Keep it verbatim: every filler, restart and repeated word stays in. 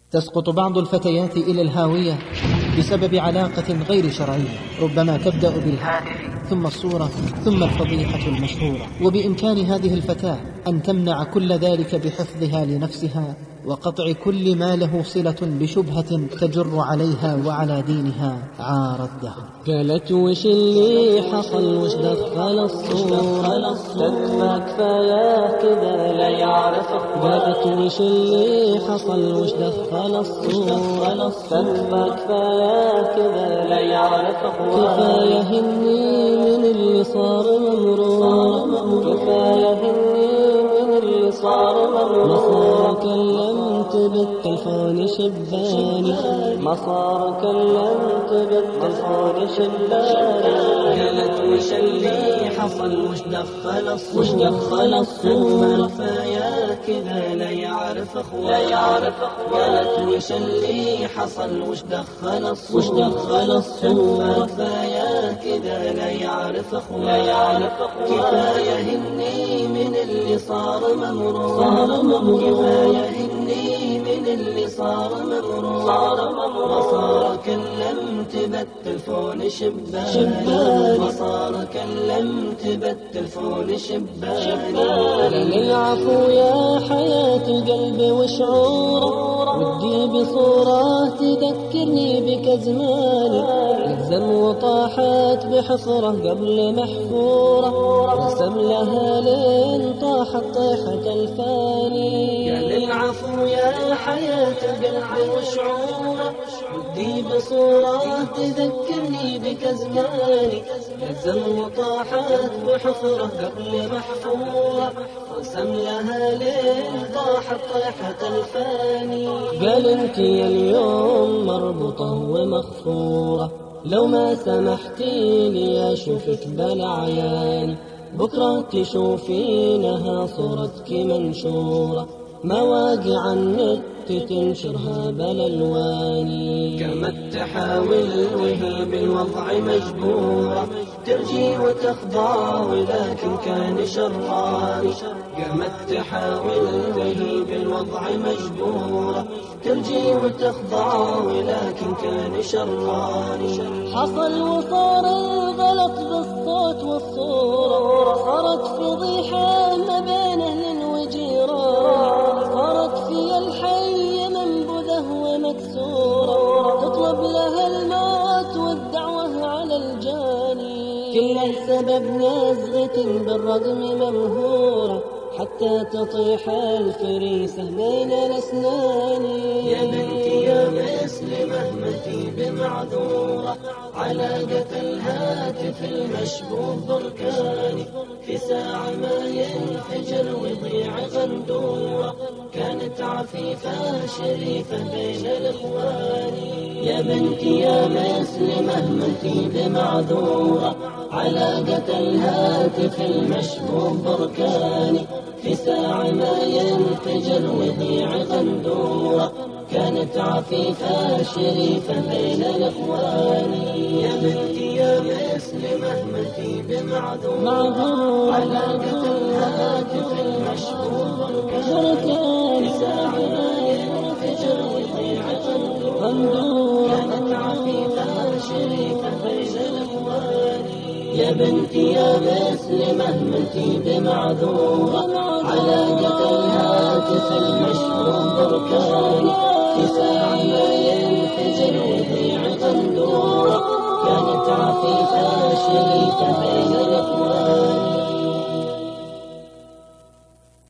تسقط بعض الفتيات إلى الهاوية بسبب علاقة غير شرعية، ربما تبدأ بالهاتف ثم الصورة ثم الفضيحة المشهورة. وبإمكان هذه الفتاة أن تمنع كل ذلك بحفظها لنفسها وقطع كل ما له صلة بشبهة تجر عليها وعلى دينها عار الدهر. قالت وش اللي حصل وش دخل الصورة، تكفى كفاية كذا لا يعرف. قالت وش اللي حصل وش دخل الصورة، تكفى كفاية كذا لا يعرف. كفاية هني من اللي صار ممرور، كفاية هني من اللي صار ممرور. ما صار كلمت بالتلفون شباني، ما صار كلمت بالتلفون شباني. قالت وش اللي حصل وش دخل الصورة، وش دخل الصورة، كفاية كذا لا يعرف أخوة، لا يعرف أخوة. قالت وش اللي حصل وش دخل الصورة، وش دخل الصورة، كفاية كذا لا يعرف أخوة، لا يعرف أخوة. كفاية هني من اللي صار ممرور، صار ممرور. كفاية هني من اللي صار ممرور، صار ممرور. ما صار كلمت بالتلفون شباني، ما صار كلمت بالتلفون شباني. للعفو يا حياة القلب وشعوره، ودي بصورة تذكرني بك زماني. لزم وطاحت بحفرة قبل محفورة، رسم لها لين طاحت طيحة الفاني. يا للعفو يا حياة القلب وشعوره، ودي بصورة تذكرني بك زماني. لزم وطاحت بحفرة قبل محفورة، رسم لها لين طاحت طيحة الفاني. قال انت اليوم مربوطة ومخفورة، لو ما سمحتي لي اشوفك بلا عياني. بكرة تشوفينها صورتك منشورة، مواقع النت تنشرها بلا الواني. قامت تحاول وهي بالوضع مجبورة، ترجي وتخضع ولكن كان شراني. قامت تحاول وهي بالوضع مجبورة، ترجي وتخضع ولكن كان شراني. حصل وصار الغلط بالصوت والصورة، صارت فضيحة ما بين أهل وجيران. صارت في الحي منبذة ومكسورة، تطلب لها الموت والدعوة على الجاني. كله سبب نزغة بالرقم ممهورة، حتى تطيح الفريسة بين الأسنان. يا بنتي يا مسلمة متي بمعذورة، علاقة الهاتف المشبوه بركاني. في ساعة ما ينفجر ويضيع غندورة، كانت عفيفة شريفة بين الإخوان. يا بنتي يا مسلمة متي بمعذورة، علاقة الهاتف المشبوه بركاني. في ساعة ما ينفجر ويضيع غندورة، كانت عفيفة شريفة بين الإخوان. يا بنتي يا مسلمة متي بمعذورة، علاقة الهاتف المشبوه بركاني. في ساعة ما ينفجر ويضيع غندورة، كانت عفيفة شريفة بين الإخوان. يا بنتي يا مسلمة متي بمعذورة، علاقة الهاتف المشبوه بركاني. في ساعة ما ينفجر ويضيع غندورة، كانت عفيفة شريفة بين الإخوان.